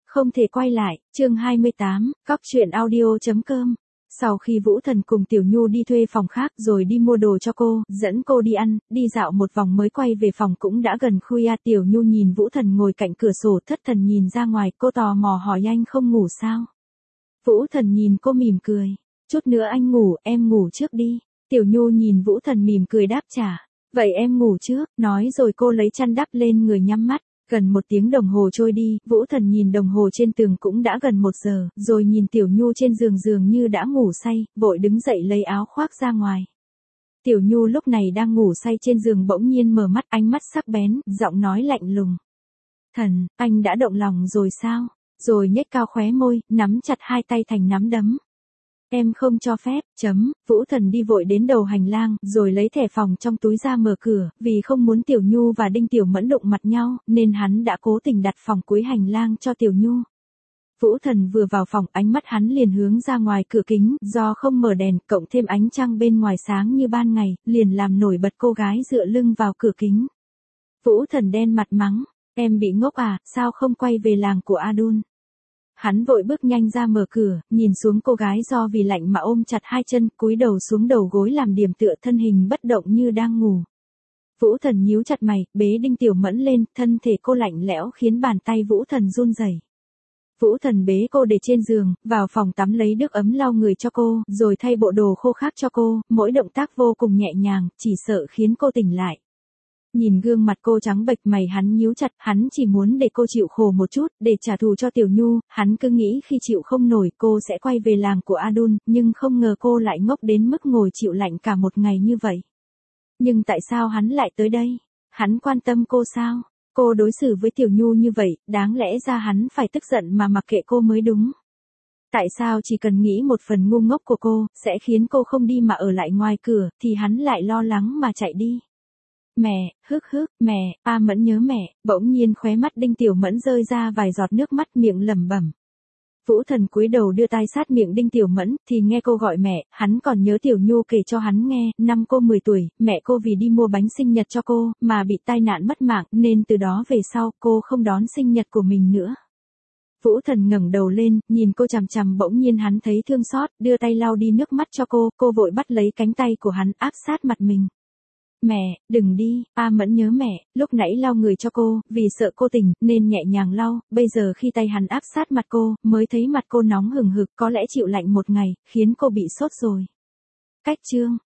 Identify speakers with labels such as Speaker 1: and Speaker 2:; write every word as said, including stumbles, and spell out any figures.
Speaker 1: Không thể quay lại, chương hai mươi tám, cóc truyện audio.com. Sau khi Vũ Thần cùng Tiểu Nhu đi thuê phòng khác rồi đi mua đồ cho cô, dẫn cô đi ăn, đi dạo một vòng mới quay về phòng cũng đã gần khuya. Tiểu Nhu nhìn Vũ Thần ngồi cạnh cửa sổ thất thần nhìn ra ngoài, cô tò mò hỏi anh không ngủ sao? Vũ Thần nhìn cô mỉm cười, chút nữa anh ngủ, em ngủ trước đi. Tiểu Nhu nhìn Vũ Thần mỉm cười đáp trả, vậy em ngủ trước, nói rồi cô lấy chăn đắp lên người nhắm mắt. Gần một tiếng đồng hồ trôi đi, Vũ Thần nhìn đồng hồ trên tường cũng đã gần một giờ, rồi nhìn Tiểu Nhu trên giường dường như đã ngủ say, vội đứng dậy lấy áo khoác ra ngoài. Tiểu Nhu lúc này đang ngủ say trên giường bỗng nhiên mở mắt, ánh mắt sắc bén, giọng nói lạnh lùng. Thần, anh đã động lòng rồi sao? Rồi nhếch cao khóe môi, nắm chặt hai tay thành nắm đấm. Em không cho phép, chấm, Vũ Thần đi vội đến đầu hành lang, rồi lấy thẻ phòng trong túi ra mở cửa, vì không muốn Tiểu Nhu và Đinh Tiểu Mẫn đụng mặt nhau, nên hắn đã cố tình đặt phòng cuối hành lang cho Tiểu Nhu. Vũ Thần vừa vào phòng, ánh mắt hắn liền hướng ra ngoài cửa kính, do không mở đèn, cộng thêm ánh trăng bên ngoài sáng như ban ngày, liền làm nổi bật cô gái dựa lưng vào cửa kính. Vũ Thần đen mặt mắng, em bị ngốc à, sao không quay về làng của Adun? Hắn vội bước nhanh ra mở cửa, nhìn xuống cô gái do vì lạnh mà ôm chặt hai chân, cúi đầu xuống đầu gối làm điểm tựa, thân hình bất động như đang ngủ. Vũ Thần nhíu chặt mày, bế Đinh Tiểu Mẫn lên, thân thể cô lạnh lẽo khiến bàn tay Vũ Thần run rẩy. Vũ Thần bế cô để trên giường, vào phòng tắm lấy nước ấm lau người cho cô, rồi thay bộ đồ khô khác cho cô, mỗi động tác vô cùng nhẹ nhàng, chỉ sợ khiến cô tỉnh lại. Nhìn gương mặt cô trắng bệch, mày hắn nhíu chặt, hắn chỉ muốn để cô chịu khổ một chút, để trả thù cho Tiểu Nhu, hắn cứ nghĩ khi chịu không nổi cô sẽ quay về làng của Adun, nhưng không ngờ cô lại ngốc đến mức ngồi chịu lạnh cả một ngày như vậy. Nhưng tại sao hắn lại tới đây? Hắn quan tâm cô sao? Cô đối xử với Tiểu Nhu như vậy, đáng lẽ ra hắn phải tức giận mà mặc kệ cô mới đúng. Tại sao chỉ cần nghĩ một phần ngu ngốc của cô, sẽ khiến cô không đi mà ở lại ngoài cửa, thì hắn lại lo lắng mà chạy đi? Mẹ, hức hức, mẹ, A Mẫn nhớ mẹ, bỗng nhiên khóe mắt Đinh Tiểu Mẫn rơi ra vài giọt nước mắt, miệng lẩm bẩm. Vũ Thần cúi đầu đưa tai sát miệng Đinh Tiểu Mẫn, thì nghe cô gọi mẹ, hắn còn nhớ Tiểu Nhu kể cho hắn nghe, năm cô mười tuổi, mẹ cô vì đi mua bánh sinh nhật cho cô, mà bị tai nạn mất mạng, nên từ đó về sau, cô không đón sinh nhật của mình nữa. Vũ Thần ngẩng đầu lên, nhìn cô chằm chằm, bỗng nhiên hắn thấy thương xót, đưa tay lau đi nước mắt cho cô, cô vội bắt lấy cánh tay của hắn, áp sát mặt mình. Mẹ, đừng đi, A Mẫn nhớ mẹ, lúc nãy lau người cho cô, vì sợ cô tỉnh, nên nhẹ nhàng lau, bây giờ khi tay hắn áp sát mặt cô, mới thấy mặt cô nóng hừng hực, có lẽ chịu lạnh một ngày, khiến cô bị sốt rồi. Cách chương.